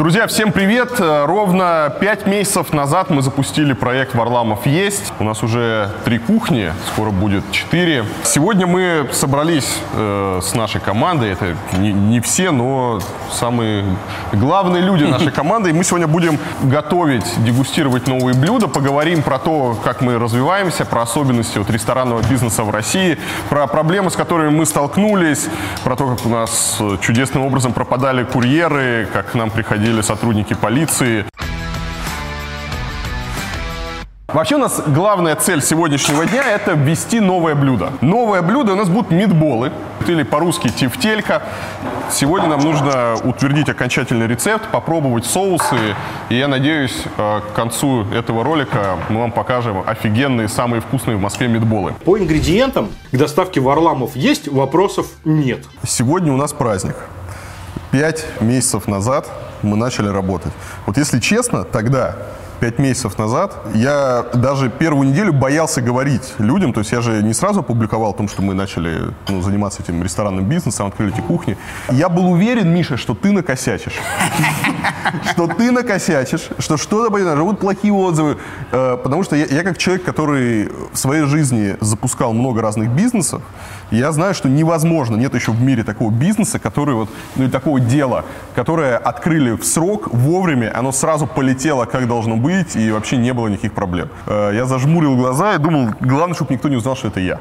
Друзья, всем привет! Ровно 5 месяцев назад мы запустили проект «Варламов есть». У нас уже 3 кухни, скоро будет 4. Сегодня мы собрались с нашей командой. Это не все, но самые главные люди нашей команды. И мы сегодня будем готовить, дегустировать новые блюда. Поговорим про то, как мы развиваемся, про особенности ресторанного бизнеса в России, про проблемы, с которыми мы столкнулись, про то, как у нас чудесным образом пропадали курьеры, как к нам приходили сотрудники полиции. Вообще у нас главная цель сегодняшнего дня – это ввести новое блюдо. Новое блюдо у нас будут митболы, или по-русски тефтелька. Сегодня нам нужно утвердить окончательный рецепт, попробовать соусы. И я надеюсь, к концу этого ролика мы вам покажем офигенные, самые вкусные в Москве митболы. По ингредиентам к доставке Варламов есть, вопросов нет. Сегодня у нас праздник. 5 месяцев назад мы начали работать. Вот если честно, тогда, 5 месяцев назад, я даже первую неделю боялся говорить людям, то есть я же не сразу опубликовал о том, что мы начали заниматься этим ресторанным бизнесом, открыли эти кухни. Я был уверен, Миша, что ты накосячишь. Что ты накосячишь, что что-то будут плохие отзывы. Потому что я как человек, который в своей жизни запускал много разных бизнесов, я знаю, что невозможно, нет еще в мире такого бизнеса, который или такого дела, которое открыли в срок, вовремя, оно сразу полетело, как должно быть, и вообще не было никаких проблем. Я зажмурил глаза и думал, главное, чтобы никто не узнал, что это я.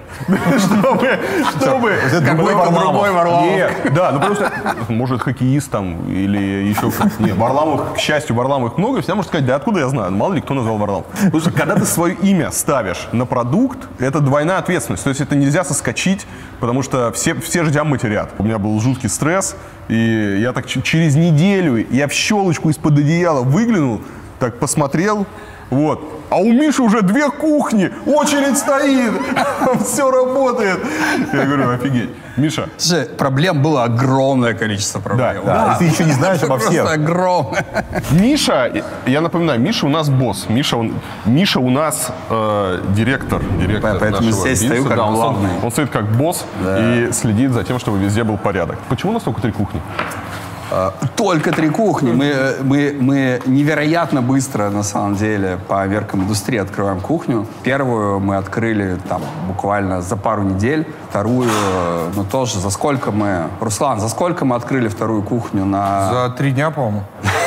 Чтобы... Какой-то другой Варламов. Да, ну просто, может, хоккеист там, или еще... Нет, Варламов, к счастью, Варламов много, всегда можно сказать, да откуда я знаю, мало ли кто назвал Варламов. Потому что когда ты свое имя ставишь на продукт, это двойная ответственность, то есть это нельзя соскочить, потому что все же тебя матерят. У меня был жуткий стресс, и я так через неделю, я в щелочку из-под одеяла выглянул, так посмотрел, вот. А у Миши уже 2 кухни, очередь стоит, все работает. Я говорю, офигеть. Миша. Слушай, проблем было огромное количество проблем. Да. Ты еще не знаешь обо всех. Просто огромное. Миша, я напоминаю, Миша у нас босс. Миша у нас директор Поэтому нашего здесь стою бизнеса. как главный. Он стоит как босс и следит за тем, чтобы везде был порядок. Почему у нас только 3 кухни? Только 3 кухни. Мы невероятно быстро, на самом деле, по меркам индустрии открываем кухню. Первую мы открыли там буквально за пару недель. Вторую, тоже за сколько мы... Руслан, за сколько мы открыли вторую кухню? За 3 дня, по-моему.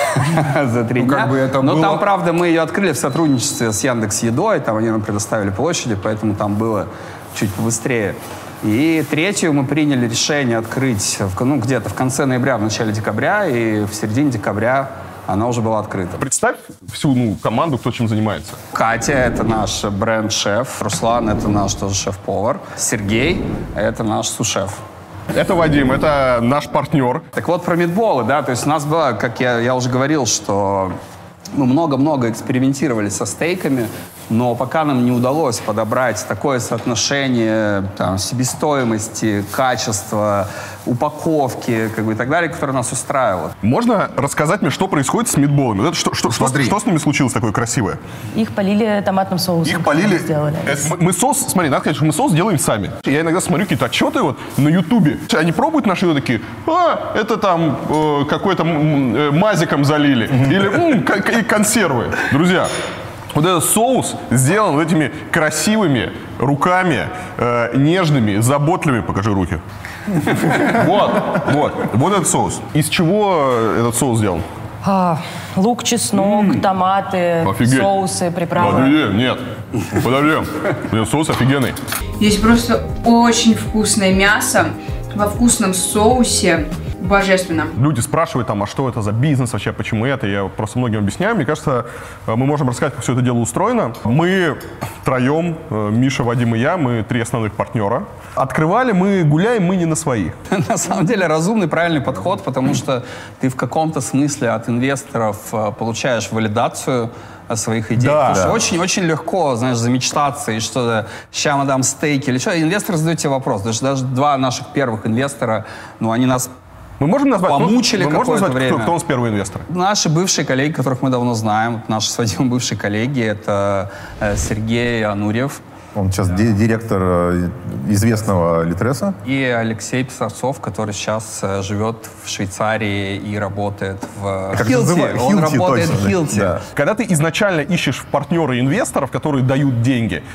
За 3 дня. Как бы это Но было... там, правда, мы ее открыли в сотрудничестве с Яндекс.Едой. Там они нам предоставили площади, поэтому там было чуть побыстрее. И третью мы приняли решение открыть где-то в конце ноября, в начале декабря, и в середине декабря она уже была открыта. Представь всю команду, кто чем занимается. Катя — это наш бренд-шеф, Руслан — это наш тоже шеф-повар, Сергей — это наш су-шеф. Это Вадим, это наш партнер. Так вот, про митболы, да, то есть у нас было, как я уже говорил, что мы много-много экспериментировали со стейками, но пока нам не удалось подобрать такое соотношение себестоимости, качества, упаковки и так далее, которое нас устраивало. Можно рассказать мне, что происходит с митболами? Что с ними случилось такое красивое? Их полили томатным соусом. Их полили... Сделали. Мы соус, смотри, надо сказать, что мы соус делаем сами. Я иногда смотрю какие-то отчеты на Ютубе. Они пробуют наши еду такие, это там какой-то мазиком залили. Или консервы. Друзья, вот этот соус сделан этими красивыми руками, нежными, заботливыми. Покажи руки. Вот этот соус. Из чего этот соус сделан? Лук, чеснок, томаты, соусы, приправы. Нет. Подожди. Соус офигенный. Здесь просто очень вкусное мясо во вкусном соусе. Божественно. Люди спрашивают а что это за бизнес вообще, почему это? Я просто многим объясняю. Мне кажется, мы можем рассказать, как все это дело устроено. Мы втроем, Миша, Вадим и я, мы 3 основных партнера. Открывали мы, гуляем мы не на своих. На самом деле разумный, правильный подход, потому что ты в каком-то смысле от инвесторов получаешь валидацию своих идей. Да. Очень легко, замечтаться и что-то, ща мы дам стейки или что. Инвесторы задают тебе вопрос. Даже 2 наших первых инвестора, они нас Мы можем назвать, помучили какое-то время. Кто у нас первый инвестор? Наши бывшие коллеги, которых мы давно знаем. Наши с Вадимом бывшие коллеги. Это Сергей Анурьев, Он сейчас директор известного Литреса. И Алексей Писарцов, который сейчас живет в Швейцарии и работает в Хилти. Он работает в Хилти. Да. Когда ты изначально ищешь в партнеры инвесторов, которые дают деньги,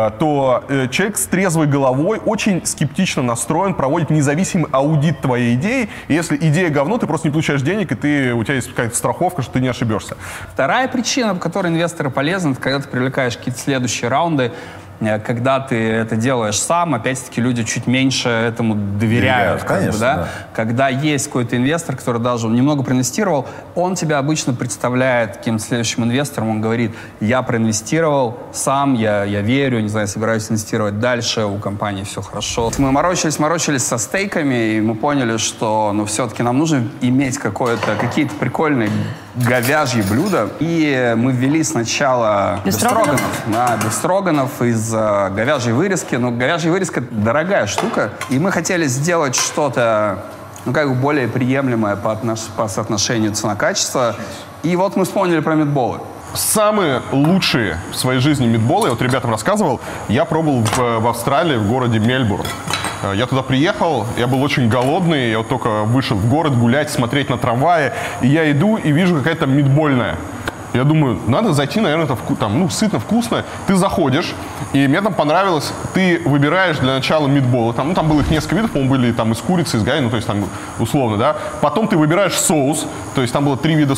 то человек с трезвой головой очень скептично настроен, проводит независимый аудит твоей идеи. И если идея говно, ты просто не получаешь денег, и у тебя есть какая-то страховка, что ты не ошибешься. Вторая причина, по которой инвесторы полезны, это когда ты привлекаешь какие-то следующие раунды. Когда ты это делаешь сам, опять-таки люди чуть меньше этому доверяют. Конечно, да. Когда есть какой-то инвестор, который даже немного проинвестировал, он тебя обычно представляет каким-то следующим инвестором, он говорит, я проинвестировал сам, я верю, не знаю, собираюсь инвестировать дальше, у компании все хорошо. Мы морочились со стейками, и мы поняли, что все-таки нам нужно иметь какие-то прикольные говяжьи блюда. И мы ввели сначала бефстроганов. Да, бефстроганов из говяжьей вырезки. Но говяжья вырезка дорогая штука. И мы хотели сделать что-то более приемлемое по соотношению цена-качество. И вот мы вспомнили про митболы. Самые лучшие в своей жизни митболы, я вот ребятам рассказывал, я пробовал в Австралии, в городе Мельбурн. Я туда приехал, я был очень голодный, я вот только вышел в город гулять, смотреть на трамваи, и я иду и вижу какая-то митбольная. Я думаю, надо зайти, наверное, это сытно, вкусно. Ты заходишь, и мне там понравилось, ты выбираешь для начала митболы. Там было их несколько видов, по-моему, были там из курицы, из говядины, то есть там условно, да. Потом ты выбираешь соус, то есть там было 3 вида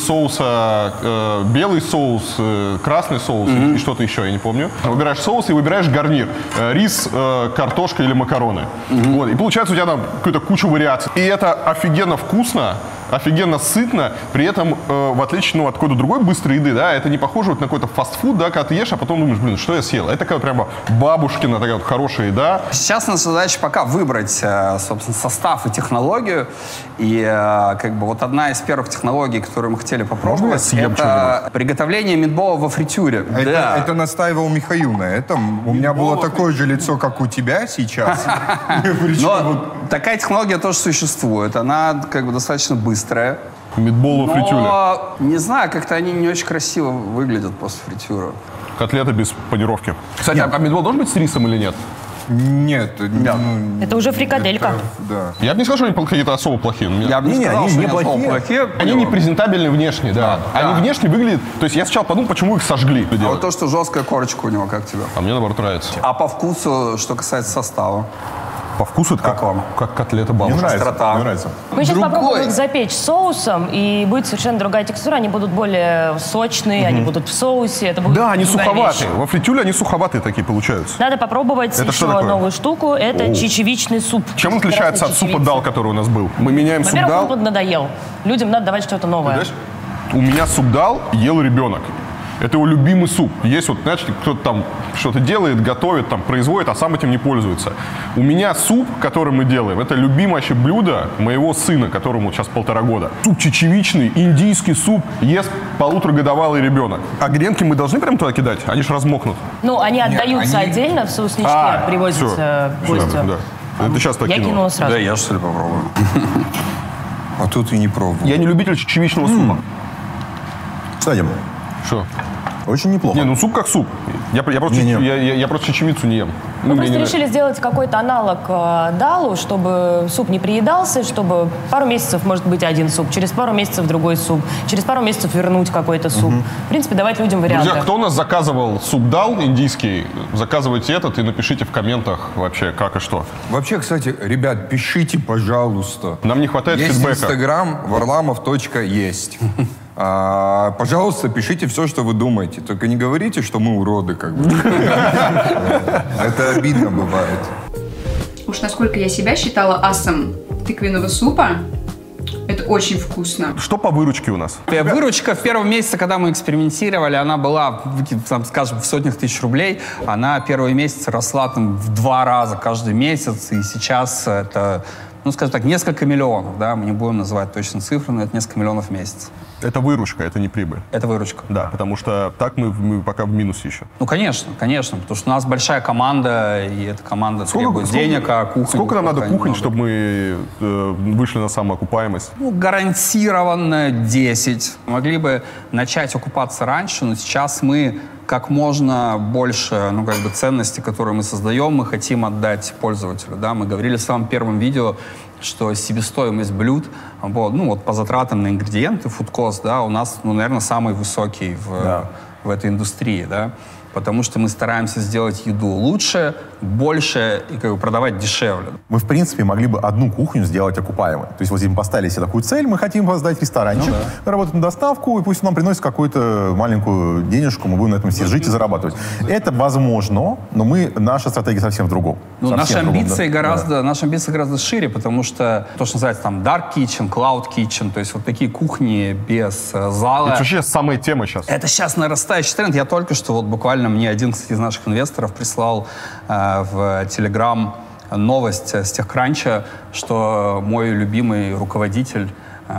соуса, белый соус, красный соус и что-то еще, я не помню. Выбираешь соус и выбираешь гарнир. Рис, картошка или макароны. Вот, и получается у тебя там какая-то куча вариаций. И это офигенно вкусно, офигенно сытно, при этом, в отличие от какой-то другой быстрой еды, да, это не похоже на какой-то фастфуд, да, когда ты ешь, а потом думаешь, что я съел. Это такая прямо бабушкина такая хорошая еда. Сейчас наша задача пока выбрать, собственно, состав и технологию. И вот одна из первых технологий, которую мы хотели попробовать, это приготовление митбола во фритюре. Это настаивал Михаил на этом. У меня было такое же лицо, как у тебя сейчас. Но такая технология тоже существует. Она достаточно быстрая. Митбол во фритюре. Но, не знаю, как-то они не очень красиво выглядят после фритюра. Котлеты без панировки. Кстати, а митбол должен быть с рисом или нет? Нет. Это уже фрикаделька. Да. Я бы не сказал, что они какие-то особо плохие. Я бы не сказал, что они особо плохие. Они не презентабельны внешне, да. Они внешне выглядят... То есть я сначала подумал, почему их сожгли. А вот то, что жесткая корочка у него, как тебе? А мне, наоборот, нравится. А по вкусу, что касается состава? По вкусу это как вам? Как котлета бабушки. Мне нравится. Мы сейчас попробуем их запечь соусом, и будет совершенно другая текстура. Они будут более сочные, они будут в соусе. Это будет да, они суховатые. Вещь. Во фритюре они суховатые такие получаются. Надо попробовать это еще новую штуку. Это чечевичный суп. Чем он отличается от супа дал, который у нас был? Мы меняем суп дал. Во-первых, он надоел. Людям надо давать что-то новое. У меня суп дал ел ребенок. Это его любимый суп. Есть вот, знаете, кто-то там что-то делает, готовит, там, производит, а сам этим не пользуется. У меня суп, который мы делаем, это любимое вообще блюдо моего сына, которому сейчас 1,5 года. Суп чечевичный, индийский суп ест 1,5-годовалый ребенок. А гренки мы должны прям туда кидать? Они же размокнут. Ну, они отдаются отдельно в соусничке, привозятся гостю. Да. Это сейчас так я кинула сразу. Да, я что ли попробую. А тут и не пробовал. Я не любитель чечевичного супа. Кстати, что? Очень неплохо. Не, ну суп как суп. Я просто чечевицу не ем. Мы просто решили сделать какой-то аналог далу, чтобы суп не приедался, чтобы пару месяцев может быть один суп, через пару месяцев другой суп, через пару месяцев вернуть какой-то суп. В принципе, давать людям варианты. Друзья, кто у нас заказывал суп дал индийский, заказывайте этот и напишите в комментах вообще как и что. Вообще, кстати, ребят, пишите, пожалуйста. Нам не хватает фидбэка. Есть Инстаграм varlamov.есть. Пожалуйста, пишите все, что вы думаете. Только не говорите, что мы уроды, как бы. Это обидно бывает. Уж насколько я себя считала асом тыквенного супа, это очень вкусно. Что по выручке у нас? Выручка в первом месяце, когда мы экспериментировали, она была, там, скажем, в сотнях тысяч рублей. Она первый месяц росла там, в 2 раза каждый месяц. И сейчас это, ну, скажем так, несколько миллионов. Да? Мы не будем называть точно цифры, но это несколько миллионов в месяц. Это выручка, это не прибыль. Это выручка. Да, потому что так мы пока в минусе еще. Ну, конечно, потому что у нас большая команда, и эта команда требует денег, а кухня... Сколько нам надо кухонь, чтобы мы вышли на самоокупаемость? Ну, гарантированно 10. Могли бы начать окупаться раньше, но сейчас мы как можно больше, ну, как бы ценности, которые мы создаем, мы хотим отдать пользователю, да. Мы говорили в самом первом видео, что себестоимость блюд, вот, ну, вот по затратам на ингредиенты, food cost, да, у нас, ну, наверное, самый высокий в этой индустрии, да. Потому что мы стараемся сделать еду лучше, больше и как бы продавать дешевле. Мы, в принципе, могли бы одну кухню сделать окупаемой. То есть вот здесь мы поставили себе такую цель, мы хотим создать ресторанчик, работать на доставку, и пусть он нам приносит какую-то маленькую денежку, мы будем на этом все жить и зарабатывать. Это возможно, но наша стратегия совсем в другом. Ну, наши амбиции да. гораздо шире, потому что то, что называется там dark kitchen, cloud kitchen, то есть вот такие кухни без зала. Это вообще самая тема сейчас. Это сейчас нарастающий тренд. Я только что вот буквально мне один, кстати, из наших инвесторов прислал в Telegram новость с TechCrunch, что мой любимый руководитель,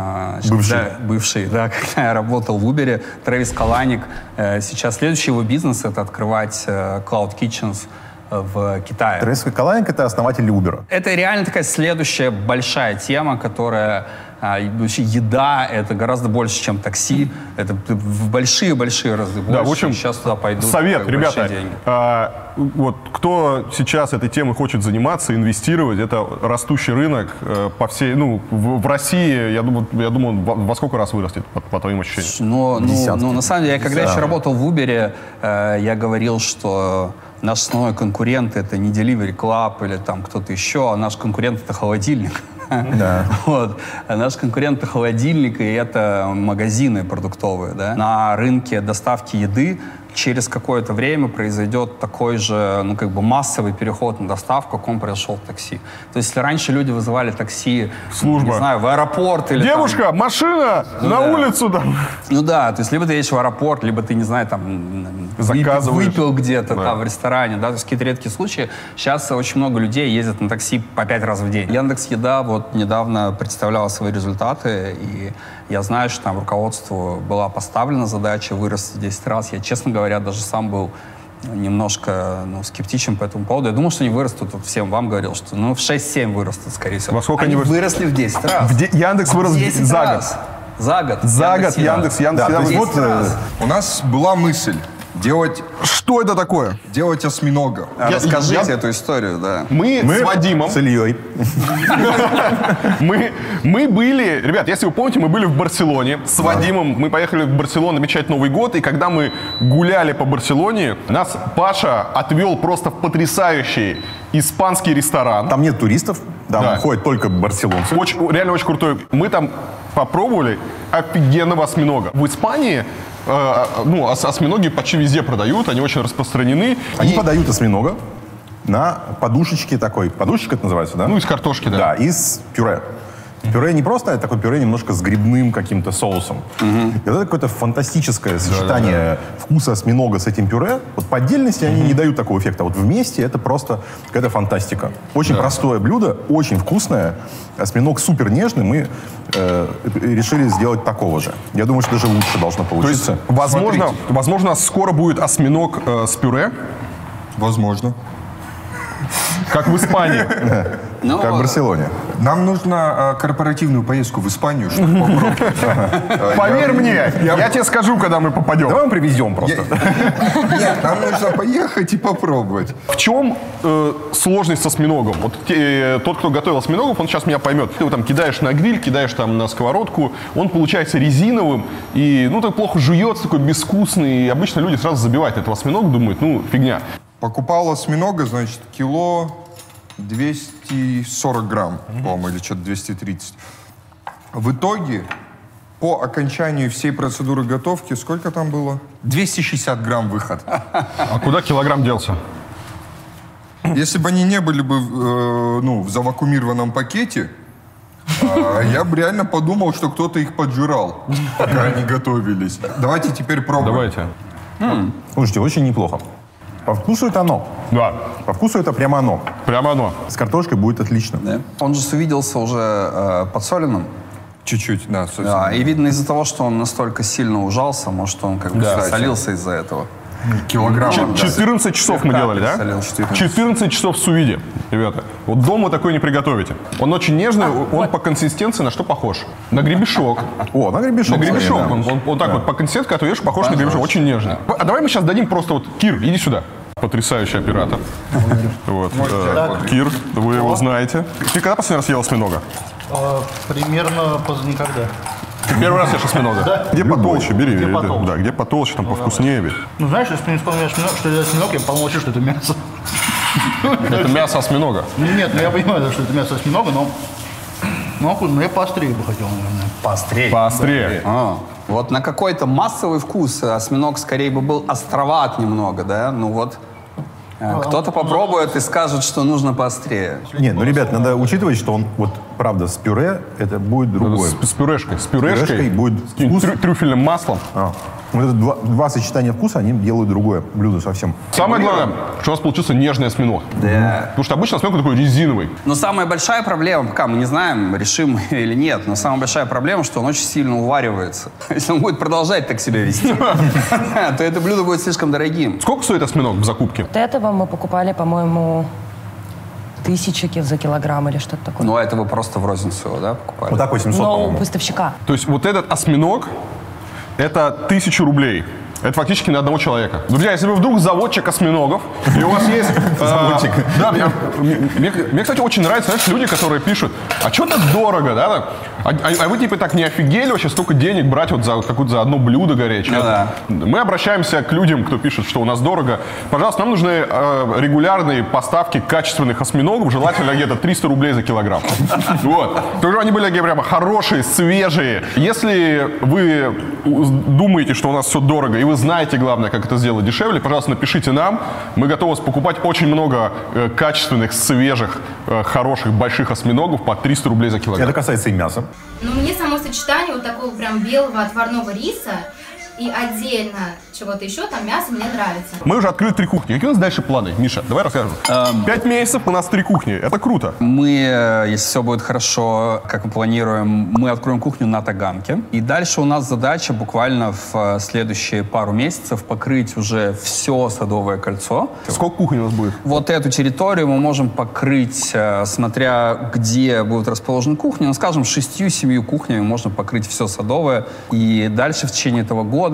бывший, да, когда я работал в Uber, Трэвис Каланик, сейчас следующий его бизнес — это открывать Cloud Kitchens в Китае. Трэвис Каланик — это основатель Uber. Это реально такая следующая большая тема, которая... Вообще еда — это гораздо больше, чем такси. Это в большие-большие разы больше. Да, в общем, сейчас туда пойдут совет, ребята, вот кто сейчас этой темой хочет заниматься, инвестировать, это растущий рынок по всей, ну, в России, я думаю, во сколько раз вырастет, по твоим ощущениям? Ну, на самом деле, когда еще работал в Uber, я говорил, что наш основной конкурент — это не Delivery Club или там кто-то еще, а наш конкурент — это холодильник. Да. Вот. А наш конкурент — это холодильник, и это магазины продуктовые. Да? На рынке доставки еды через какое-то время произойдет такой же, ну, как бы массовый переход на доставку, как он произошел в такси. То есть, если раньше люди вызывали такси, служба, не знаю, в аэропорт или девушка, там, машина, на улицу, да. Ну да, то есть, либо ты едешь в аэропорт, либо ты, не знаю, там, выпил где-то там в ресторане, да, то есть какие-то редкие случаи. Сейчас очень много людей ездят на такси по 5 раз в день. Яндекс.Еда вот недавно представляла свои результаты, и я знаю, что там руководству была поставлена задача вырасти в 10 раз. Я, честно говоря, даже сам был немножко скептичен по этому поводу. Я думал, что они вырастут, вот всем вам говорил, что в 6-7 вырастут, скорее всего. Во сколько они выросли в 10 раз. Яндекс вырос за год. За год. За год Яндекс. Да, вот у нас была мысль делать... Что это такое? Делать осьминога. Расскажите эту историю, да. Мы с Вадимом... С Ильей. Мы были... Ребят, если вы помните, мы были в Барселоне. С Вадимом мы поехали в Барселону отмечать Новый год. И когда мы гуляли по Барселоне, нас Паша отвел просто в потрясающий испанский ресторан. Там нет туристов. Там ходят только барселонцы. Реально очень крутой. Мы там попробовали офигенного осьминога. В Испании осьминоги почти везде продают, они очень распространены. Они подают осьминога на подушечке такой. Подушечка это называется, да? Ну, из картошки, да. Да, из пюре. Пюре не просто, а такое пюре немножко с грибным каким-то соусом. И это какое-то фантастическое сочетание вкуса осьминога с этим пюре. Вот по отдельности они не дают такого эффекта. Вот вместе это просто какая-то фантастика. Очень простое блюдо, очень вкусное. Осьминог супер нежный. Мы решили сделать такого же. Я думаю, что даже лучше должно получиться. То есть, возможно, скоро будет осьминог с пюре? Возможно. Как в Испании. Как в Барселоне. Нам нужно корпоративную поездку в Испанию, чтобы попробовать. Поверь мне, я тебе скажу, когда мы попадем. Давай мы привезем просто. Нет, нам нужно поехать и попробовать. В чем сложность с осьминогом? Вот тот, кто готовил осьминогов, он сейчас меня поймет. Ты его там кидаешь на гриль, кидаешь там на сковородку, он получается резиновым и, так плохо жуется, такой безвкусный. И обычно люди сразу забивают этого осьминога, думают, фигня. Покупал осьминога, значит, кило 240 грамм, по-моему, или что-то 230. В итоге, по окончанию всей процедуры готовки, сколько там было? 260 грамм выход. А куда килограмм делся? Если бы они не были бы в завакуумированном пакете, я бы реально подумал, что кто-то их поджирал, пока они готовились. Давайте теперь пробуем. Давайте. Слушайте, очень неплохо. По вкусу это оно. Да. По вкусу это прямо оно. Прямо оно. С картошкой будет отлично. Да. Он же увиделся уже подсоленным. Чуть-чуть, да. И видно из-за того, что он настолько сильно ужался, может, он как бы солился из-за этого. Килограмм. 14 часов мы делали, да? солил 14. 14 часов в сувиде, ребята. Вот дома такой не приготовите. Он очень нежный, он по консистенции на что похож? На гребешок. О, на гребешок. На гребешок. Да. Он так вот по консистенции, когда ты ешь, похож на гребешок. Очень нежный. А давай мы сейчас дадим просто вот... Кир, иди сюда. Потрясающий оператор. Вот. Кир, вы его знаете. Ты когда последний раз ел осьминога? Примерно никогда. Первый раз ешь осьминога? Да. Где потолще, бери. Где потолще. Да, где потолще, там повкуснее бери. Ну, знаешь, если не вспомнишь, что это осьминог, я помолчу, что это мясо. Это мясо осьминога. Нет, ну я понимаю, что это мясо осьминога, но я поострее бы хотел, наверное. Поострее. Вот на какой-то массовый вкус осьминог скорее бы был островат немного, да? Ну вот кто-то попробует и скажет, что нужно поострее. Нет, ну, ребят, надо учитывать, что он, вот, правда, с пюре это будет другое. С пюрешкой. С пюрешкой пюрешкой будет с трюфельным маслом. Вот это два сочетания вкуса, они делают другое блюдо совсем. Самое главное, что у нас получился нежный осьминог. Да. Потому что обычно осьминог такой резиновый. Но самая большая проблема, пока мы не знаем, решим мы или нет, но самая большая проблема, что он очень сильно уваривается. Если он будет продолжать так себя вести, то это блюдо будет слишком дорогим. Сколько стоит осьминог в закупке? Вот этого мы покупали, по-моему, 1000 за килограмм или что-то такое. Ну, это вы просто в розницу его, да, покупали? Вот так 800, Но у по-моему. поставщика. То есть вот этот осьминог, это 1000 рублей. Это фактически на одного человека. Друзья, если вы вдруг заводчик осьминогов, и у вас есть... Заводчик. Да, мне, кстати, очень нравятся, знаешь, люди, которые пишут, а что так дорого, да? А вы, типа, так не офигели вообще столько денег брать вот за одно блюдо горячее? Ну, да. Мы обращаемся к людям, кто пишет, что у нас дорого. Пожалуйста, нам нужны регулярные поставки качественных осьминогов, желательно где-то 300 рублей за килограмм. Вот. Чтобы они были прямо хорошие, свежие. Если вы думаете, что у нас все дорого, и вы знаете, главное, как это сделать дешевле, пожалуйста, напишите нам. Мы готовы покупать очень много качественных, свежих, хороших, больших осьминогов по 300 рублей за килограмм. Это касается и мяса. Но мне само сочетание вот такого прям белого отварного риса и отдельно чего-то еще, там мясо мне нравится. Мы уже открыли 3 кухни. Какие у нас дальше планы? Миша, давай расскажем. 5 месяцев у нас 3 кухни. Это круто. Мы, если все будет хорошо, как мы планируем, мы откроем кухню на Таганке. И дальше у нас задача буквально в следующие пару месяцев покрыть уже все Садовое кольцо. Сколько кухонь у нас будет? Вот эту территорию мы можем покрыть, смотря где будут расположены кухни, ну, скажем, 6-7 кухнями можно покрыть все Садовое. И дальше в течение этого года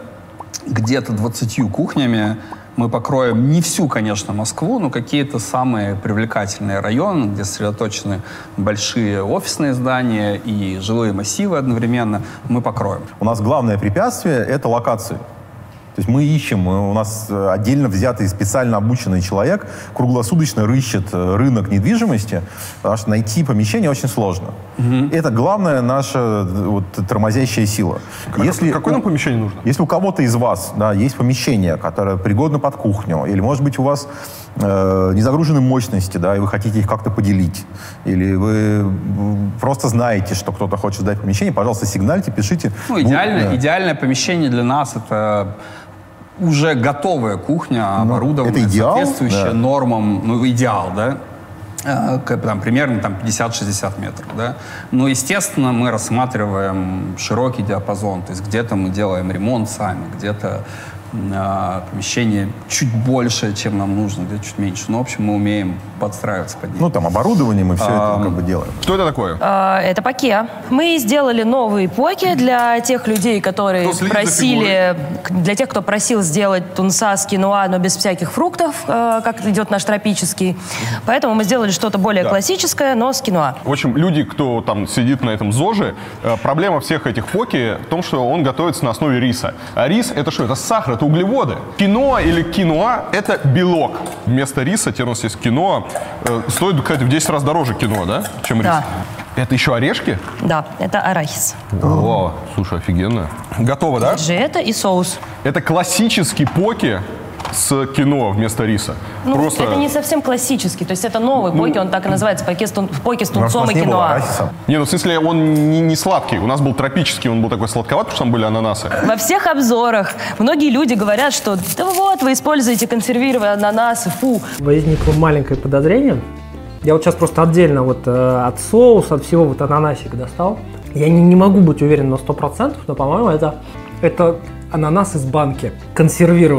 где-то 20 кухнями мы покроем не всю, конечно, Москву, но какие-то самые привлекательные районы, где сосредоточены большие офисные здания и жилые массивы одновременно, мы покроем. У нас главное препятствие – это локации. То есть мы ищем, у нас отдельно взятый специально обученный человек круглосуточно рыщет рынок недвижимости, потому что найти помещение очень сложно. Это главная наша вот, тормозящая сила. Какое нам помещение нужно? Если у кого-то из вас есть помещение, которое пригодно под кухню, или, может быть, у вас не загружены мощности, да, и вы хотите их как-то поделить, или вы просто знаете, что кто-то хочет сдать помещение, пожалуйста, сигнальте, пишите. Ну, идеальное помещение для нас — это уже готовая кухня, оборудованная, соответствующая нормам, идеал, да? Там, примерно 50-60 метров. Да? Но, естественно, мы рассматриваем широкий диапазон. То есть где-то мы делаем ремонт сами, где-то помещение чуть больше, чем нам нужно, где-то чуть меньше. Но, в общем, мы умеем подстраиваться под них. Там оборудование мы все это делаем. Что это такое? Это поке. Мы сделали новые поки для тех людей, которые просили, для тех, кто просил сделать тунца с киноа, но без всяких фруктов, как идет наш тропический. Поэтому мы сделали что-то более классическое, но с киноа. В общем, люди, кто там сидит на этом ЗОЖе, проблема всех этих поки в том, что он готовится на основе риса. А рис — это что? Это сахар, это углеводы. Киноа или киноа — это белок. Вместо риса теперь у нас есть киноа. Стоит, кстати, в 10 раз дороже киноа, да, чем рис? Да. Это еще орешки? Да, это арахис. О, слушай, офигенно. Готово, да? Это и соус. Это классический поки с киноа вместо риса. Просто... Это не совсем классический, то есть это новый поки, он так и называется, поки с тунцом и киноа. Не, в смысле, он не сладкий. У нас был тропический, он был такой сладковатый, потому что там были ананасы. Во всех обзорах многие люди говорят, что да вот, вы используете консервированные ананасы, фу. Возникло маленькое подозрение. Я вот сейчас просто отдельно от соуса, от всего ананасика достал. Я не могу быть уверен на 100%, но, по-моему, это ананас из банки, консервированный.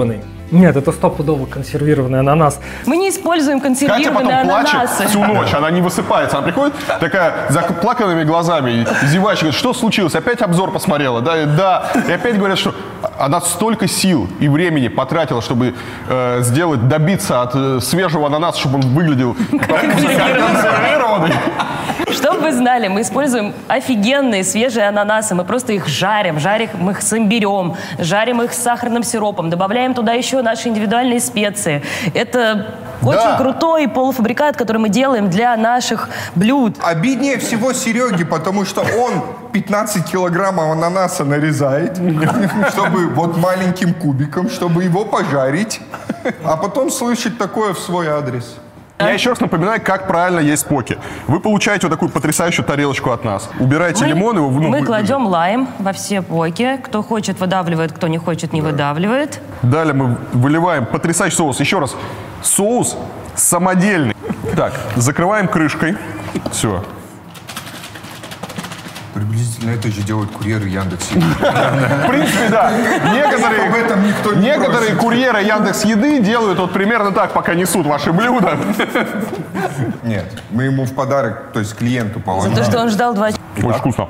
Нет, это стопудово консервированный ананас. Мы не используем Катя консервированные потом плачет ананасы. всю ночь, она не высыпается. Она приходит такая заплаканными глазами, зевающая, говорит, что случилось? Опять обзор посмотрела? Да. И опять говорят, что она столько сил и времени потратила, чтобы добиться от свежего ананаса, чтобы он выглядел консервированный. Чтобы вы знали, мы используем офигенные свежие ананасы. Мы просто их жарим их с имбирем, жарим их с сахарным сиропом, добавляем туда еще наши индивидуальные специи. Это очень крутой полуфабрикат, который мы делаем для наших блюд. Обиднее всего Сереге, потому что он 15 килограммов ананаса нарезает, чтобы вот маленьким кубиком, чтобы его пожарить, а потом слышит такое в свой адрес. Я еще раз напоминаю, как правильно есть поки. Вы получаете вот такую потрясающую тарелочку от нас. Убираете лимон. Мы кладем лайм во все поки. Кто хочет, выдавливает, кто не хочет, не выдавливает. Далее мы выливаем потрясающий соус. Еще раз, соус самодельный. Так, закрываем крышкой. Все. Приблизительно это же делают курьеры Яндекс.Еды. В принципе, да. Некоторые курьеры Яндекс.Еды делают вот примерно так, пока несут ваши блюда. Нет, мы ему в подарок, то есть клиенту положим. За то, что он ждал 2 часа. Очень вкусно.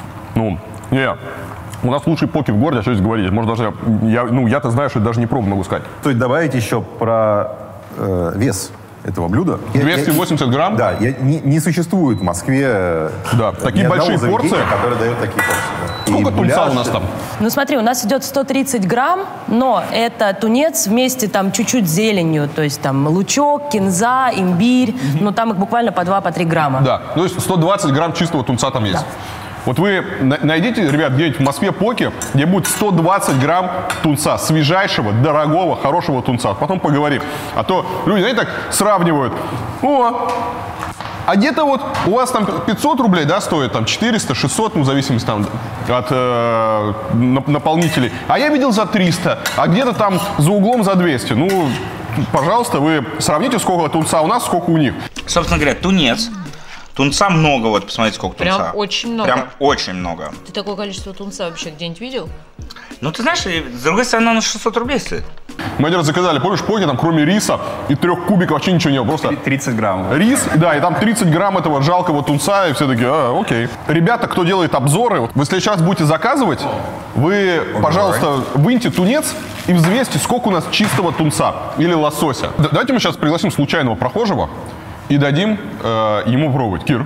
У нас лучшие поки в городе, а что здесь говорить? Может, даже я-то знаю, что даже не пробовал, могу сказать. Стоит добавить еще про вес этого блюда. 280 грамм? Да, не существует в Москве такие большие порции, которые дают такие порции. Сколько тунца у нас там? Ну смотри, у нас идет 130 грамм, но это тунец вместе там чуть-чуть с зеленью, то есть там лучок, кинза, имбирь, но там их буквально по 2-3 грамма. Да, то есть 120 грамм чистого тунца там есть. Вот вы найдите, ребят, где-нибудь в Москве поки, где будет 120 грамм тунца, свежайшего, дорогого, хорошего тунца. Потом поговорим. А то люди, знаете, так сравнивают. А где-то вот у вас там 500 рублей, да, стоит, там 400, 600, в зависимости там от наполнителей. А я видел за 300, а где-то там за углом за 200. Ну, пожалуйста, вы сравните, сколько тунца у нас, сколько у них. Собственно говоря, тунец. Тунца много, вот посмотрите, сколько тунца. Прям очень много. Прям очень много. Ты такое количество тунца вообще где-нибудь видел? Ну, ты знаешь, с другой стороны, она на 600 рублей стоит. Мы один раз заказали, помнишь, поки, там кроме риса и 3 кубиков вообще ничего не было, просто 30 грамм. Рис, да, и там 30 грамм этого жалкого тунца, и все такие, окей. Ребята, кто делает обзоры, вот вы в следующий раз будете заказывать, вы, пожалуйста, выньте тунец и взвесьте, сколько у нас чистого тунца или лосося. Давайте мы сейчас пригласим случайного прохожего и дадим ему пробовать. Кир.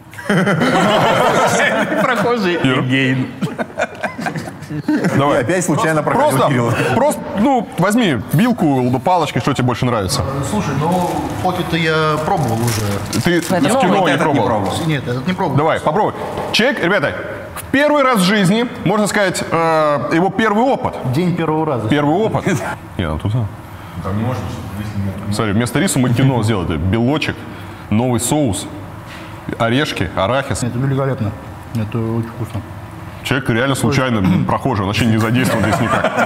Прохожий Евгений. Давай. И опять случайно проходил Кирилл. Просто, возьми вилку, палочкой, что тебе больше нравится. Слушай, поки-то я пробовал уже. Ты из кино не пробовал? Нет, этот не пробовал. Давай, попробуй. Человек, ребята, в первый раз в жизни, можно сказать, его первый опыт. День первого раза. Первый опыт. Нет, тут... Смотри, вместо риса мы кино сделали. Белочек, новый соус, орешки, арахис. Это великолепно. Это очень вкусно. Человек реально случайно прохожий, он вообще не задействован здесь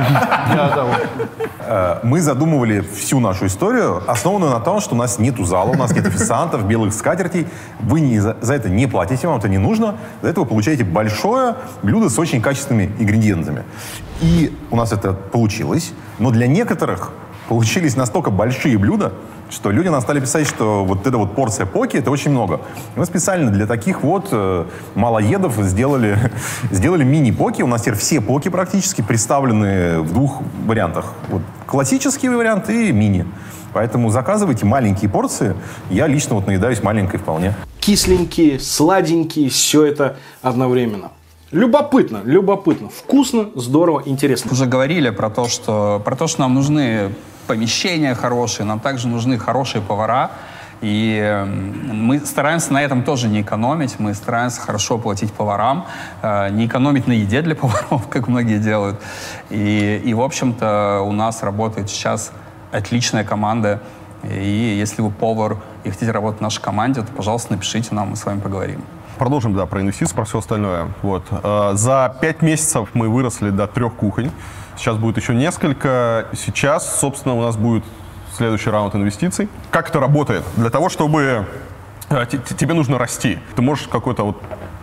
никак. Мы задумывали всю нашу историю, основанную на том, что у нас нету зала, у нас нет официантов, белых скатертей. Вы за это не платите, вам это не нужно. За это вы получаете большое блюдо с очень качественными ингредиентами. И у нас это получилось, но для некоторых получились настолько большие блюда, что люди нам стали писать, что вот эта вот порция поки — это очень много. И мы специально для таких вот малоедов сделали мини-поки. У нас теперь все поки практически представлены в 2 вариантах. Вот классический вариант и мини. Поэтому заказывайте маленькие порции. Я лично вот наедаюсь маленькой вполне. Кисленькие, сладенькие, все это одновременно. Любопытно, вкусно, здорово, интересно. Уже говорили про то, что нам нужны помещения хорошие, нам также нужны хорошие повара. И мы стараемся на этом тоже не экономить, мы стараемся хорошо платить поварам, не экономить на еде для поваров, как многие делают. И в общем-то, у нас работает сейчас отличная команда. И если вы повар и хотите работать в нашей команде, то, пожалуйста, напишите нам, мы с вами поговорим. Продолжим, про инвестиции, про все остальное. Вот. За 5 месяцев мы выросли до 3 кухонь. Сейчас будет еще несколько. Сейчас, собственно, у нас будет следующий раунд инвестиций. Как это работает? Для того, чтобы тебе нужно расти. Ты можешь какой-то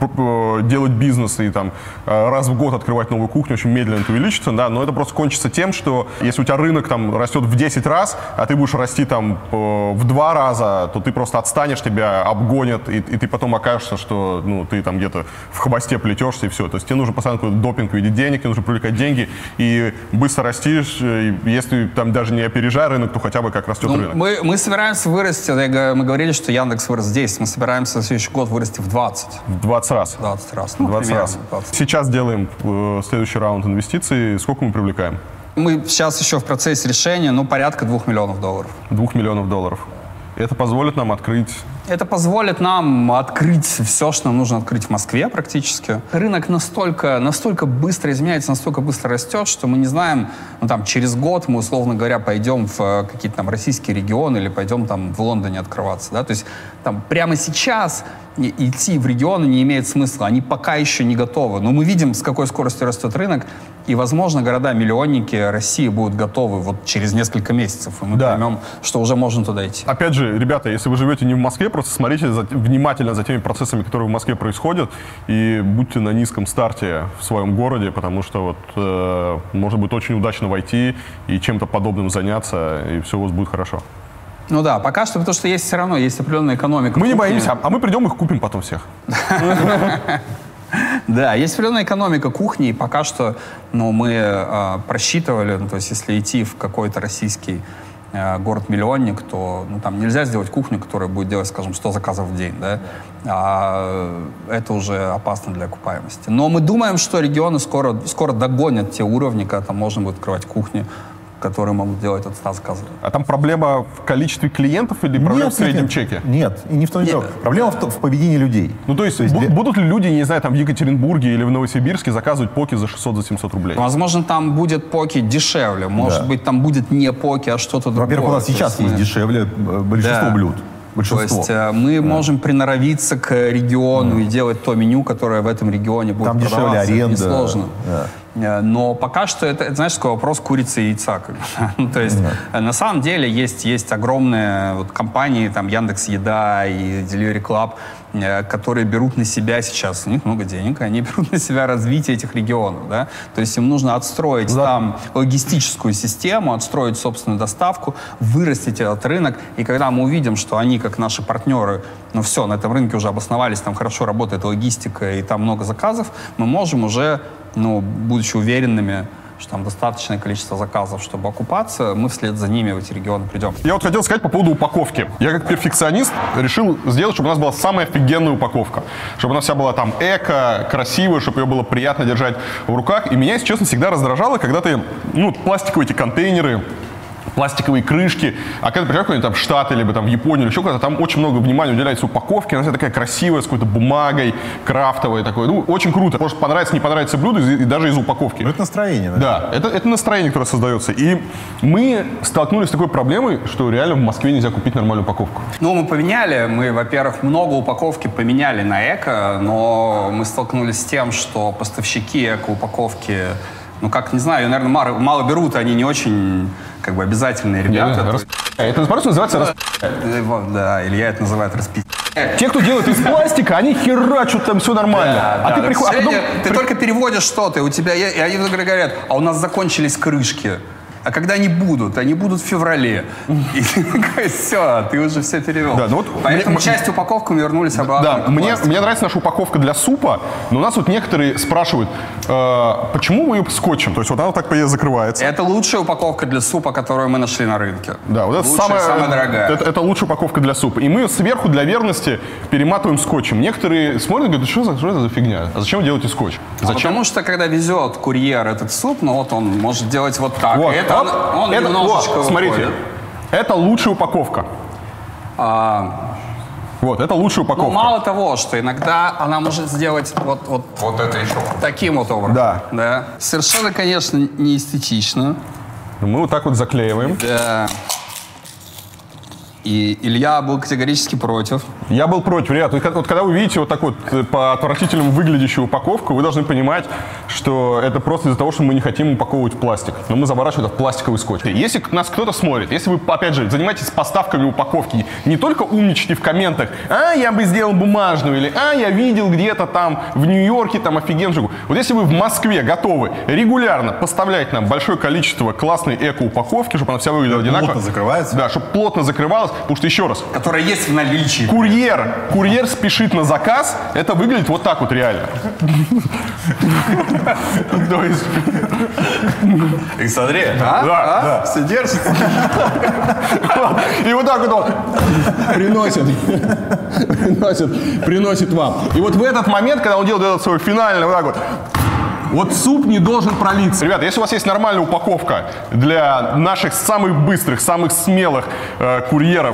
делать бизнес и там раз в год открывать новую кухню, очень медленно это увеличится, да, но это просто кончится тем, что если у тебя рынок там растет в 10 раз, а ты будешь расти там в 2 раза, то ты просто отстанешь, тебя обгонят, и ты потом окажешься, что ну, ты там где-то в хвосте плетешься и все. То есть тебе нужно постоянно какой-то допинг в виде денег, тебе нужно привлекать деньги и быстро растишь. И если там даже не опережая рынок, то хотя бы как растет рынок. Мы собираемся вырасти, мы говорили, что Яндекс вырос в 10, мы собираемся в следующий год вырасти в 20. В 20 раз. 20 раз. 20 раз. 20. Сейчас делаем следующий раунд инвестиций. Сколько мы привлекаем? Мы сейчас еще в процессе решения, порядка $2 миллионов. 2 миллионов долларов. Это позволит нам открыть... Это позволит нам открыть все, что нам нужно открыть в Москве практически. Рынок настолько быстро изменяется, настолько быстро растет, что мы не знаем, через год мы, условно говоря, пойдем в какие-то там российские регионы или пойдем там в Лондоне открываться. Да? То есть там прямо сейчас идти в регионы не имеет смысла. Они пока еще не готовы. Но мы видим, с какой скоростью растет рынок. И, возможно, города-миллионники России будут готовы вот через несколько месяцев. И мы поймем, что уже можно туда идти. Опять же, ребята, если вы живете не в Москве, просто смотрите внимательно за теми процессами, которые в Москве происходят, и будьте на низком старте в своем городе, потому что может быть очень удачно войти и чем-то подобным заняться, и все у вас будет хорошо. Ну да, пока что, потому что есть все равно, есть определенная экономика. Мы не боимся, а мы придем их купим потом всех. Да, есть определенная экономика кухни, и пока что мы просчитывали, то есть если идти в какой-то российский город-миллионник, то там нельзя сделать кухню, которая будет делать, скажем, 100 заказов в день, да? Это уже опасно для окупаемости. Но мы думаем, что регионы скоро догонят те уровни, когда там можно будет открывать кухни, которые могут делать от 100 заказов. А там проблема в количестве клиентов или проблема в среднем чеке? Нет, и не в том дело. Проблема в поведении людей. Ну, то есть будут ли люди, не знаю, там в Екатеринбурге или в Новосибирске заказывать поки за 600-700 рублей? Возможно, там будет поки дешевле. Может быть, там будет не поки, а что-то другое. Во-первых, у нас сейчас есть дешевле большинство блюд. Большинство. То есть мы можем приноровиться к региону и делать то меню, которое в этом регионе будет продаваться. Там дешевле аренда. Несложно. Но пока что это, знаешь, такой вопрос курицы и яйца. То есть на самом деле есть огромные компании, там Яндекс.Еда и Delivery Club, которые берут на себя сейчас, у них много денег, они берут на себя развитие этих регионов. Да? То есть им нужно отстроить там логистическую систему, отстроить собственную доставку, вырастить этот рынок. И когда мы увидим, что они, как наши партнеры, все, на этом рынке уже обосновались, там хорошо работает логистика и там много заказов, мы можем уже, будучи уверенными, что там достаточное количество заказов, чтобы окупаться, мы вслед за ними в эти регионы придем. Я хотел сказать по поводу упаковки. Я как перфекционист решил сделать, чтобы у нас была самая офигенная упаковка. Чтобы она вся была там эко, красивая, чтобы ее было приятно держать в руках. И меня, если честно, всегда раздражало, когда ты, пластиковые эти контейнеры, пластиковые крышки, а когда приезжаешь куда-нибудь там в Штаты, либо там в Японию, или еще куда-то, там очень много внимания уделяется упаковке, она вся такая красивая, с какой-то бумагой, крафтовая такой. Очень круто. Может понравится, не понравится блюдо, и даже из упаковки. Это настроение, да? Да, это настроение, которое создается. И мы столкнулись с такой проблемой, что реально в Москве нельзя купить нормальную упаковку. Мы, во-первых, много упаковки поменяли на эко, но мы столкнулись с тем, что поставщики эко-упаковки, не знаю, наверное, мало берут, они не очень обязательные ребята. Это просто называется Да, Илья это называет распи***. Те, кто делает из пластика, они херачут, там все нормально. Ты только переводишь что-то, и у тебя, и они говорят, а у нас закончились крышки. А когда они будут в феврале. И все, ты уже все перевел. Да, поэтому часть упаковки мы вернулись обратно. Да, мне нравится наша упаковка для супа, но у нас некоторые спрашивают, почему мы ее скотчем? То есть она так закрывается. Это лучшая упаковка для супа, которую мы нашли на рынке. Да, это самая дорогая. Это лучшая упаковка для супа. И мы ее сверху для верности перематываем скотчем. Некоторые смотрят и говорят, что это за фигня? А зачем вы делаете скотч? Потому что когда везет курьер этот суп, он может делать вот так. Он немножечко смотрите, это лучшая упаковка. Это лучшая упаковка. Мало того, что иногда она может сделать вот это еще таким вот образом. Да. Совершенно, конечно, не эстетично. Мы вот так вот заклеиваем. Да. И Илья был категорически против. Я был против, ребят. Вот когда вы видите вот так вот по отвратительному выглядящую упаковку, вы должны понимать, что это просто из-за того, что мы не хотим упаковывать в пластик. Но мы заворачиваем это в пластиковый скотч. Если нас кто-то смотрит, если вы, опять же, занимаетесь поставками упаковки, не только умничайте в комментах, я бы сделал бумажную, или я видел где-то там в Нью-Йорке там офигенную. Вот если вы в Москве готовы регулярно поставлять нам большое количество классной эко-упаковки, чтобы она вся выглядела одинаково. Плотно закрывается. Да, чтобы плотно закрывалась, потому что, еще раз, Которая есть в наличии. Курьер спешит на заказ, это выглядит вот так вот реально. То есть... И смотри, Да. Все держится. И вот так вот приносит вам. И вот в этот момент, когда он делает этот свой финальный вот так вот суп не должен пролиться. Ребята, если у вас есть нормальная упаковка для наших самых быстрых, самых смелых курьеров,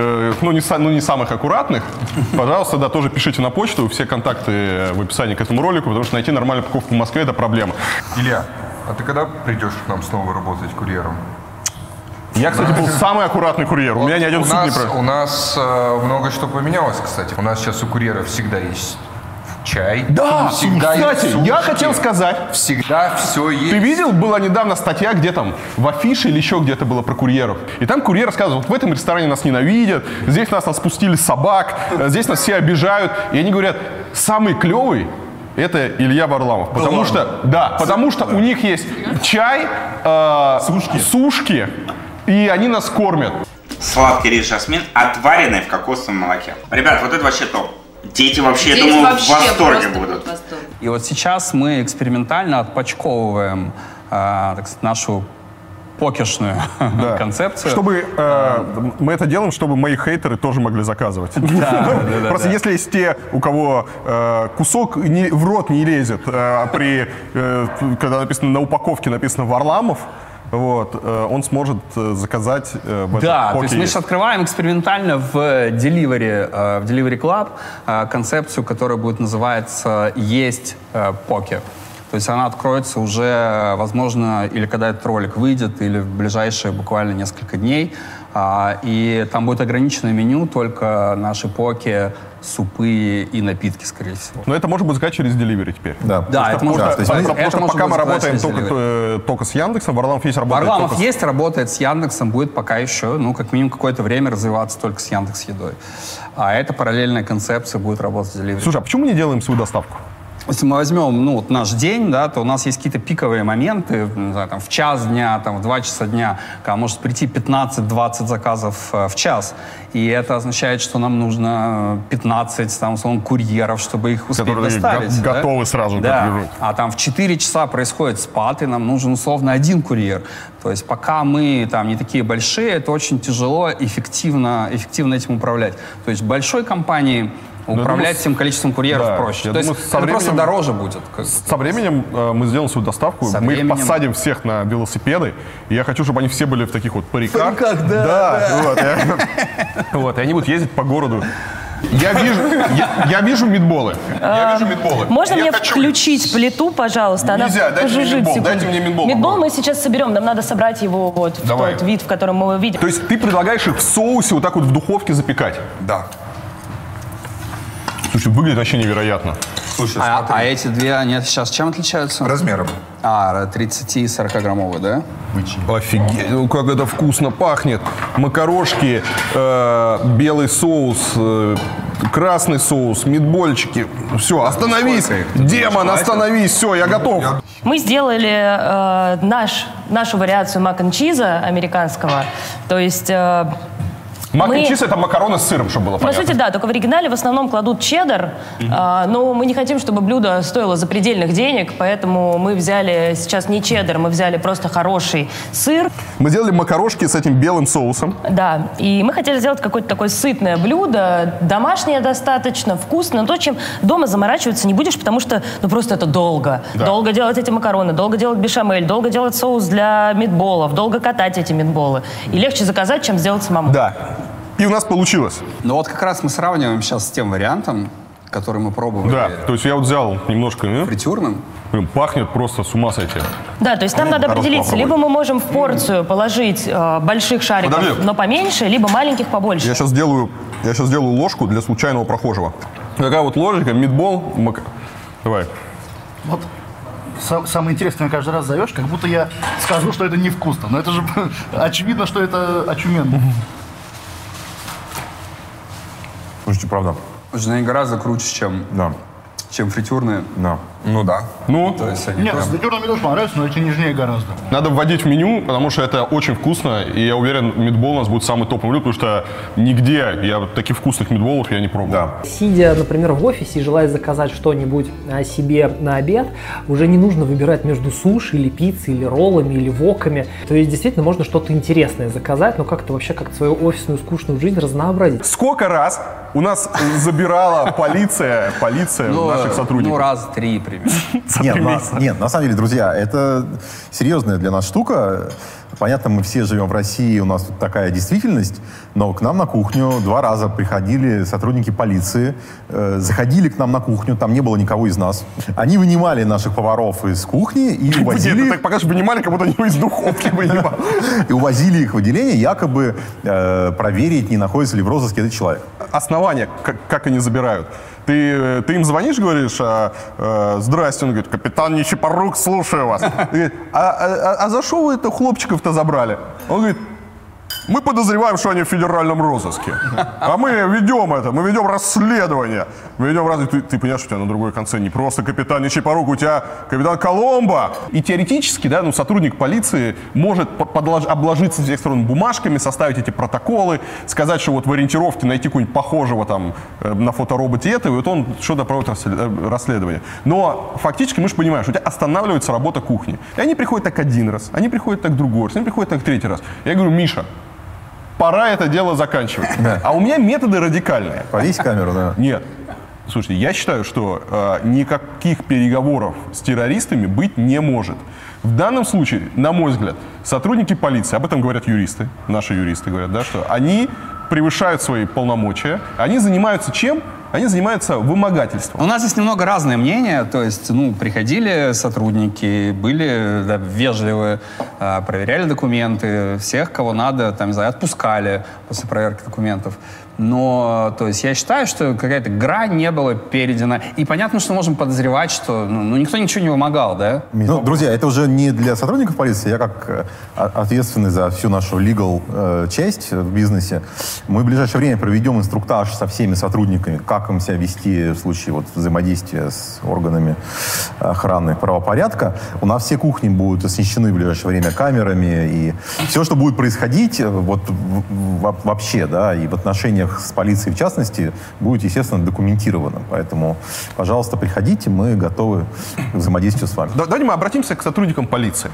не самых аккуратных, пожалуйста, да, тоже пишите на почту, все контакты в описании к этому ролику, потому что найти нормальную упаковку в Москве – это проблема. Илья, а ты когда придешь к нам снова работать курьером? Я, кстати, был самый аккуратный курьер. У меня ни один суп не пройдет. У нас много что поменялось, кстати. У нас сейчас у курьеров всегда есть чай. Да, всегда кстати, есть я сушки. хотел сказать. Всегда все есть. Ты видел, была недавно статья, где там в афише или еще где-то было про курьеров. И там курьер рассказывал, вот в этом ресторане нас ненавидят, здесь нас спустили собак, здесь нас все обижают. И они говорят, самый клевый — это Илья Варламов. Потому что у них есть чай, сушки, и они нас кормят. Сладкий рис жасмин, отваренный в кокосовом молоке. Ребят, вот это вообще топ. Дети вообще, Дети я думаю, вообще в восторге просто будут. в восторге. И вот сейчас мы экспериментально отпочковываем так сказать, нашу покешную концепцию. Чтобы мы это делаем, чтобы мои хейтеры тоже могли заказывать. Просто если есть те, у кого кусок в рот не лезет, когда написано на упаковке написано Варламов, вот, он сможет заказать в этом Да, поке. то есть мы сейчас открываем экспериментально в Delivery Club концепцию, которая будет называться «Есть поке». То есть она откроется уже, возможно, или когда этот ролик выйдет, или в ближайшие буквально несколько дней. И там будет ограниченное меню, только наши поки, супы и напитки, скорее всего. Но это можно будет заказать через Delivery теперь. Да, это можно. Потому что пока мы работаем только с Яндексом, Варламов есть работает Варламов есть, работает с Яндексом, будет пока еще, как минимум какое-то время развиваться только с Яндекс.Едой. А эта параллельная концепция будет работать с Delivery. Слушай, а почему мы не делаем свою доставку? Если мы возьмем наш день, да, то у нас есть какие-то пиковые моменты, не знаю, там, в час дня, там, в 2 часа дня, когда может прийти 15-20 заказов в час. И это означает, что нам нужно 15 там, курьеров, чтобы их успеть доставить. Готовы сразу. Да. А там в 4 часа происходит спад, и нам нужен условно 1 курьер. То есть пока мы там не такие большие, это очень тяжело эффективно этим управлять. То есть большой компании управлять тем количеством курьеров проще. То есть это просто дороже будет. Со временем мы сделаем свою доставку, мы их посадим всех на велосипеды, и я хочу, чтобы они все были в таких вот париках. Вот, и они будут ездить по городу. Я вижу мидболы. Можно мне включить плиту, пожалуйста? Нельзя, дайте мне мидбол. Дайте мне мидбол. Мидбол мы сейчас соберем, нам надо собрать его вот в тот вид, в котором мы его видим. То есть ты предлагаешь их в соусе вот так вот в духовке запекать? Да. Слушай, выглядит вообще невероятно. Слушай, а эти две, они сейчас чем отличаются? Размером. 30 и 40-граммовые, да? Офигеть, как это вкусно пахнет. Макарошки, белый соус, красный соус, мидбольчики. Все, остановись, демон, остановись, все, я готов. Мы сделали нашу вариацию мак-н-чиза американского, то есть... Мак-н-чиз — это макароны с сыром, чтобы было понятно. По сути, да, только в оригинале в основном кладут чеддер, но мы не хотим, чтобы блюдо стоило запредельных денег, поэтому мы взяли сейчас не чеддер, мы взяли просто хороший сыр. Мы сделали макарошки с этим белым соусом. Да, и мы хотели сделать какое-то такое сытное блюдо, домашнее достаточно, вкусное, но то, чем дома заморачиваться не будешь, потому что, просто это долго. Да. Долго делать эти макароны, долго делать бешамель, долго делать соус для митболов, долго катать эти митболы. И легче заказать, чем сделать самому. Да. И у нас получилось. Ну вот как раз мы сравниваем сейчас с тем вариантом, который мы пробовали. Да, то есть я вот взял немножко... Фритюрным. Пахнет просто с ума сойти. Да, то есть нам надо определиться, либо мы можем в порцию положить больших шариков, но поменьше, либо маленьких побольше. Я сейчас сделаю Я сейчас сделаю ложку для случайного прохожего. Такая вот ложечка, митбол. Давай. Вот самое интересное, каждый раз зовешь, как будто я скажу, что это невкусно. Но это же очевидно, что это очуменно. Слушайте, правда. Слушай, они гораздо круче, чем фритюрные. Да. Ну да. Ну, То есть они Нет, прям- с фритюрными тоже понравится, но эти нежнее гораздо. надо вводить в меню, потому что это очень вкусно. И я уверен, митбол у нас будет самый топовый блюдо, потому что нигде я таких вкусных митболов я не пробовал. Да. Сидя, например, в офисе и желая заказать что-нибудь себе на обед, уже не нужно выбирать между суши или пиццей, или роллами, или воками. То есть действительно можно что-то интересное заказать, но как-то вообще как свою офисную скучную жизнь разнообразить. Сколько раз у нас забирала полиция наших сотрудников? Ну, раз 3 примерно. Нет, на самом деле, друзья, это серьезная для нас штука. Понятно, мы все живем в России, у нас тут такая действительность, но к нам на кухню 2 раза приходили сотрудники полиции, заходили к нам на кухню, там не было никого из нас. Они вынимали наших поваров из кухни и увозили... Ты так пока что вынимали, как будто они из духовки вынимали. И увозили их в отделение, якобы проверить, не находится ли в розыске этот человек. Основания, как они забирают. Ты им звонишь, говоришь, здрасте, он говорит, капитан Нечипорук, слушаю вас. Ты говоришь, а за что вы это хлопчиков-то забрали? Он говорит, мы подозреваем, что они в федеральном розыске. А мы ведем расследование. Ты понимаешь, что у тебя на другой конце не просто капитан Нечипорук, у тебя капитан Коломбо. И теоретически, да, сотрудник полиции может обложиться с всех сторон бумажками, составить эти протоколы, сказать, что вот в ориентировке найти какого-нибудь похожего там на фотороботе этого, и вот он что-то проводит расследование. Но фактически мы же понимаем, что у тебя останавливается работа кухни. И они приходят так 1 раз, они приходят так другой раз, они приходят так 3-й раз. Я говорю, Миша, пора это дело заканчивать. А у меня методы радикальные. Повесь камеру, да. Нет. Слушайте, я считаю, что никаких переговоров с террористами быть не может. В данном случае, на мой взгляд, сотрудники полиции, об этом говорят юристы, наши юристы говорят, да, что они превышают свои полномочия. Они занимаются чем? Они занимаются вымогательством. У нас здесь немного разное мнение. То есть, приходили сотрудники, были вежливые, проверяли документы, всех, кого надо, там, не знаю, отпускали после проверки документов. Но, то есть, я считаю, что какая-то грань не была перейдена. И понятно, что можем подозревать, что никто ничего не вымогал, да? Ну, друзья, это уже не для сотрудников полиции. Я как ответственный за всю нашу legal часть в бизнесе, мы в ближайшее время проведем инструктаж со всеми сотрудниками, как им себя вести в случае взаимодействия с органами охраны правопорядка. У нас все кухни будут оснащены в ближайшее время камерами, и все, что будет происходить вообще, да, и в отношениях с полицией в частности, будет, естественно, документировано. Поэтому, пожалуйста, приходите, мы готовы к взаимодействию с вами. Давайте мы обратимся к сотрудникам полиции.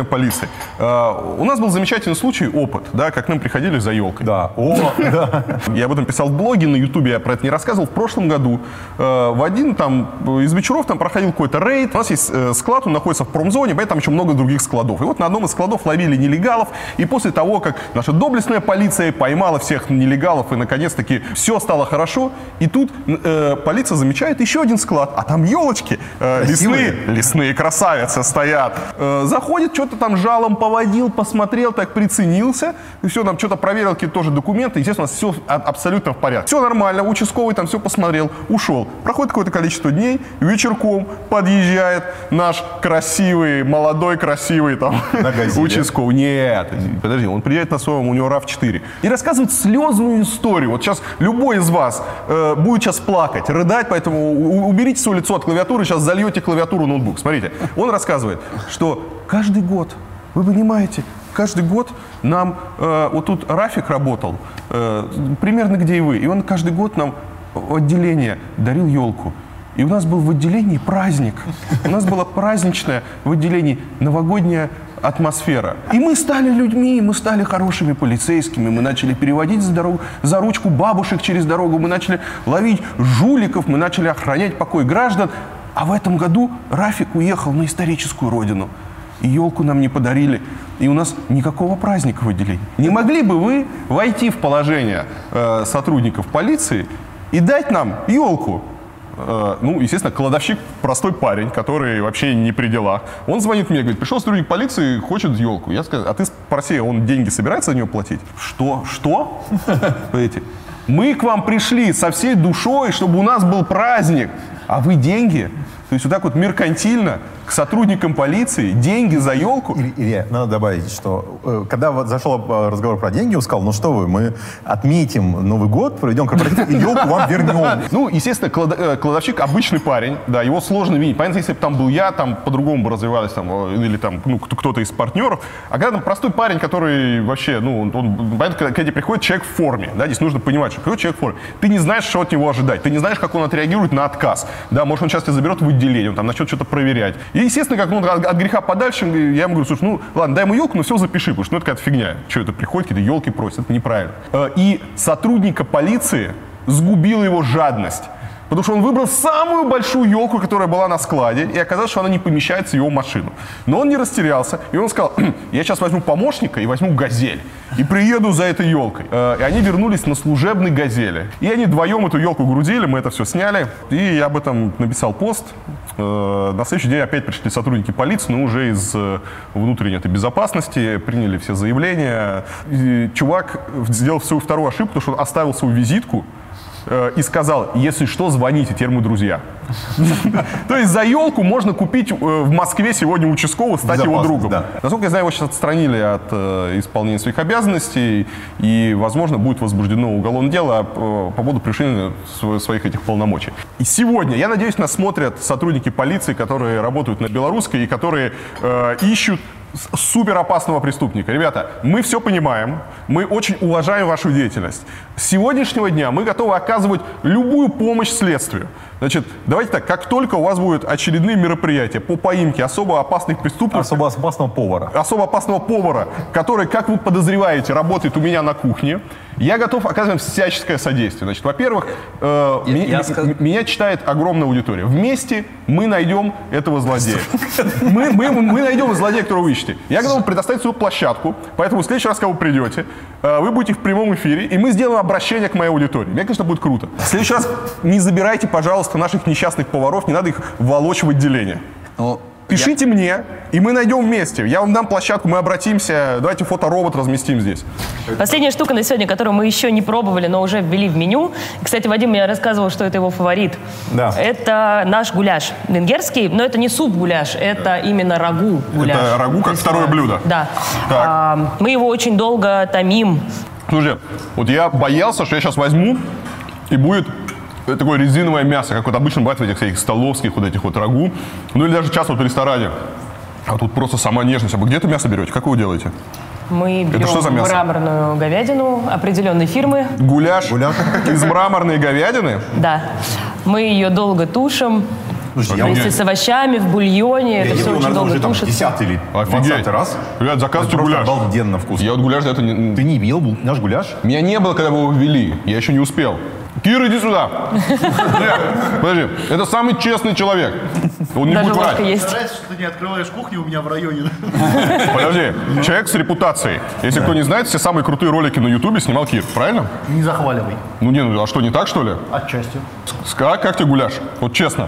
У нас был замечательный случай, опыт, да, как к нам приходили за елкой. Да. Я об этом писал в блоге, на Ютубе я про это не рассказывал. В прошлом году в один из вечеров там проходил какой-то рейд. У нас есть склад, он находится в промзоне, поэтому там еще много других складов. И вот на одном из складов ловили нелегалов. И после того, как наша доблестная полиция поймала всех нелегалов, и наконец-таки все стало хорошо, и тут полиция замечает еще один склад, а там елочки лесные красавицы стоят. Заходит, что-то там жалом поводил, посмотрел, так приценился, и все, там что-то проверил, какие-то тоже документы. Естественно, все абсолютно в порядке. Все нормально, участковый там все посмотрел, ушел. Проходит какое-то количество дней, вечерком подъезжает наш молодой красивый там участковый. Нет, подожди, он приезжает на своем, у него RAV4 и рассказывает слезную историю. Вот сейчас любой из вас будет сейчас плакать, рыдать, поэтому уберите свое лицо от клавиатуры, сейчас зальете клавиатуру ноутбук. Смотрите, он рассказывает, что каждый год, вы понимаете, каждый год нам, вот тут Рафик работал, примерно где и вы, и он каждый год нам в отделение дарил елку. И у нас был в отделении праздник. У нас была праздничная в отделении новогодняя атмосфера. И мы стали людьми, мы стали хорошими полицейскими, мы начали переводить за ручку бабушек через дорогу, мы начали ловить жуликов, мы начали охранять покой граждан. А в этом году Рафик уехал на историческую родину. И елку нам не подарили. И у нас никакого праздника в отделении. Не могли бы вы войти в положение сотрудников полиции и дать нам елку? Естественно, кладовщик простой парень, который вообще не при делах. Он звонит мне, говорит, пришел сотрудник полиции, хочет елку. Я сказал, а ты спроси, он деньги собирается за нее платить? Что? Понимаете? Мы к вам пришли со всей душой, чтобы у нас был праздник, а вы деньги. То есть вот так вот меркантильно к сотрудникам полиции деньги за елку. Илья, надо добавить, что когда вот зашел разговор про деньги, он сказал, ну что вы, мы отметим Новый год, проведем корпоратив и елку вам вернем. Ну, естественно, кладовщик обычный парень, да, его сложно винить. Понятно, если бы там был я, там по-другому бы развивались, там, или там, ну, кто-то из партнеров. А когда там простой парень, который вообще, ну, он понятно, когда тебе приходит человек в форме, да, здесь нужно понимать, что приходит человек в форме, ты не знаешь, что от него ожидать, ты не знаешь, как он отреагирует на отказ, да, может, он сейчас тебя заберет в отделение, он там начнет что-то проверять. И, естественно, как, ну, от греха подальше, я ему говорю, слушай, ну, ладно, дай ему елку, но все запиши, потому что, ну, это какая-то фигня. Что это приходит, какие-то елки просят, это неправильно. И сотрудника полиции сгубила его жадность. Потому что он выбрал самую большую елку, которая была на складе, и оказалось, что она не помещается в его машину. Но он не растерялся, и он сказал, я сейчас возьму помощника и возьму «Газель», и приеду за этой елкой. И они вернулись на служебной «Газели». И они вдвоем эту елку грузили, мы это все сняли, и я об этом написал пост. На следующий день опять пришли сотрудники полиции, но уже из внутренней этой безопасности, приняли все заявления. И чувак сделал свою вторую ошибку, потому что он оставил свою визитку, и сказал, если что, звоните, теперь мы друзья. То есть за елку можно купить в Москве сегодня участкового, стать его другом. Насколько я знаю, его сейчас отстранили от исполнения своих обязанностей, и, возможно, будет возбуждено уголовное дело по поводу превышения своих этих полномочий. И сегодня, я надеюсь, нас смотрят сотрудники полиции, которые работают на Белорусской и которые ищут супер опасного преступника. Ребята, мы все понимаем, мы очень уважаем вашу деятельность. С сегодняшнего дня мы готовы оказывать любую помощь следствию. Значит, давайте так, как только у вас будут очередные мероприятия по поимке особо опасных преступников... Особо опасного повара. Особо опасного повара, который, как вы подозреваете, работает у меня на кухне, я готов оказывать всяческое содействие. Значит, во-первых, меня читает огромная аудитория. Вместе мы найдем этого злодея. Мы найдем злодея, которого вы ищете. Я готов предоставить свою площадку, поэтому в следующий раз, когда вы придете, вы будете в прямом эфире, и мы сделаем обращение к моей аудитории. Мне, конечно, будет круто. В следующий раз не забирайте, пожалуйста, наших несчастных поваров, не надо их волочь в отделение. Пишите мне, и мы найдем вместе. Я вам дам площадку, мы обратимся. Давайте фоторобот разместим здесь. Последняя штука на сегодня, которую мы еще не пробовали, но уже ввели в меню. Кстати, Вадим мне рассказывал, что это его фаворит. Да. Это наш гуляш венгерский, но это не суп-гуляш, это именно рагу-гуляш. Это рагу как второе блюдо? Да. Мы его очень долго томим. Слушай, вот я боялся, что я сейчас возьму, и будет такое резиновое мясо, как вот обычно бывает в этих всяких столовских вот этих вот рагу. Ну или даже часто вот в ресторане. А тут просто сама нежность. А вы где это мясо берете? Как вы его делаете? Мы берем мраморную говядину определенной фирмы. Гуляш из мраморной говядины? Да. Мы ее долго тушим. Вместе с овощами, в бульоне. Это все очень долго тушится. 10 или 20 раз. Ребят, заказывайте гуляш. Обалденно вкусно. Я вот гуляш это не... Ты не ел наш гуляш? Меня не было, когда вы его ввели. Я еще не успел. Кира, иди сюда. Подожди, это самый честный человек. Он не будет врать. Старайся, что ты не открываешь кухню у меня в районе. Подожди, человек с репутацией. Если кто не знает, все самые крутые ролики на Ютубе снимал Кир, правильно? Не захваливай. Ну не, ну а что, не так, что ли? Отчасти. Как тебе гуляш? Вот честно.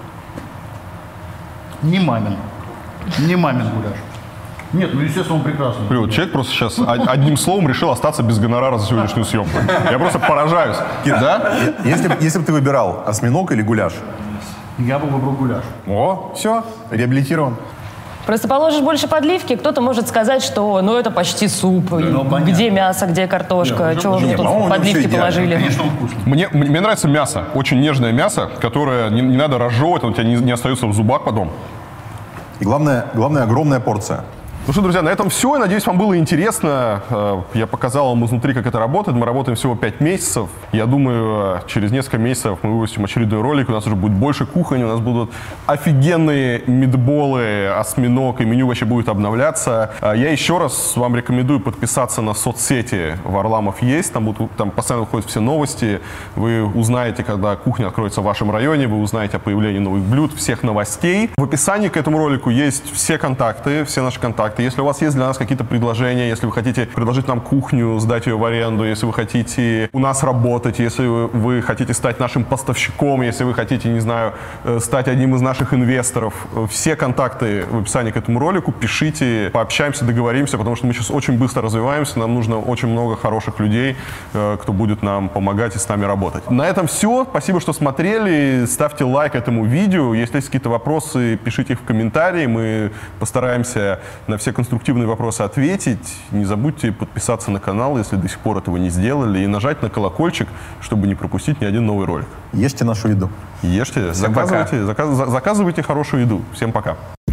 Не мамин. Не мамин гуляш. Нет, ну естественно, он прекрасный. Вот человек просто сейчас одним словом решил остаться без гонорара за сегодняшнюю съемку. Я просто поражаюсь. Кир, да? Если бы ты выбирал осьминог или гуляш? Я бы выбрал гуляш. О, все, реабилитирован. Просто положишь больше подливки, кто-то может сказать, что ну это почти суп. Где мясо, где картошка, чего вы тут подливки положили. Конечно, он вкусный. Мне нравится мясо, очень нежное мясо, которое не надо разжевывать, оно у тебя не остается в зубах потом. И главное, огромная порция. Ну что, друзья, на этом все. Я надеюсь, вам было интересно. Я показал вам изнутри, как это работает. Мы работаем всего 5 месяцев. Я думаю, через несколько месяцев мы выпустим очередной ролик. У нас уже будет больше кухонь, у нас будут офигенные митболы, осьминог, и меню вообще будет обновляться. Я еще раз вам рекомендую подписаться на соцсети Варламов есть. Там постоянно выходят все новости. Вы узнаете, когда кухня откроется в вашем районе, вы узнаете о появлении новых блюд, всех новостей. В описании к этому ролику есть все контакты, все наши контакты. контакты. Если у вас есть для нас какие-то предложения, если вы хотите предложить нам кухню, сдать ее в аренду, если вы хотите у нас работать, если вы хотите стать нашим поставщиком, если вы хотите, не знаю, стать одним из наших инвесторов, все контакты в описании к этому ролику, пишите, пообщаемся, договоримся, потому что мы сейчас очень быстро развиваемся, нам нужно очень много хороших людей, кто будет нам помогать и с нами работать. На этом все. Спасибо, что смотрели. Ставьте лайк этому видео. Если есть какие-то вопросы, пишите их в комментарии. Мы постараемся на все конструктивные вопросы ответить. Не забудьте подписаться на канал, если до сих пор этого не сделали, и нажать на колокольчик, чтобы не пропустить ни один новый ролик. Ешьте нашу еду. Ешьте, заказывайте хорошую еду. Всем пока.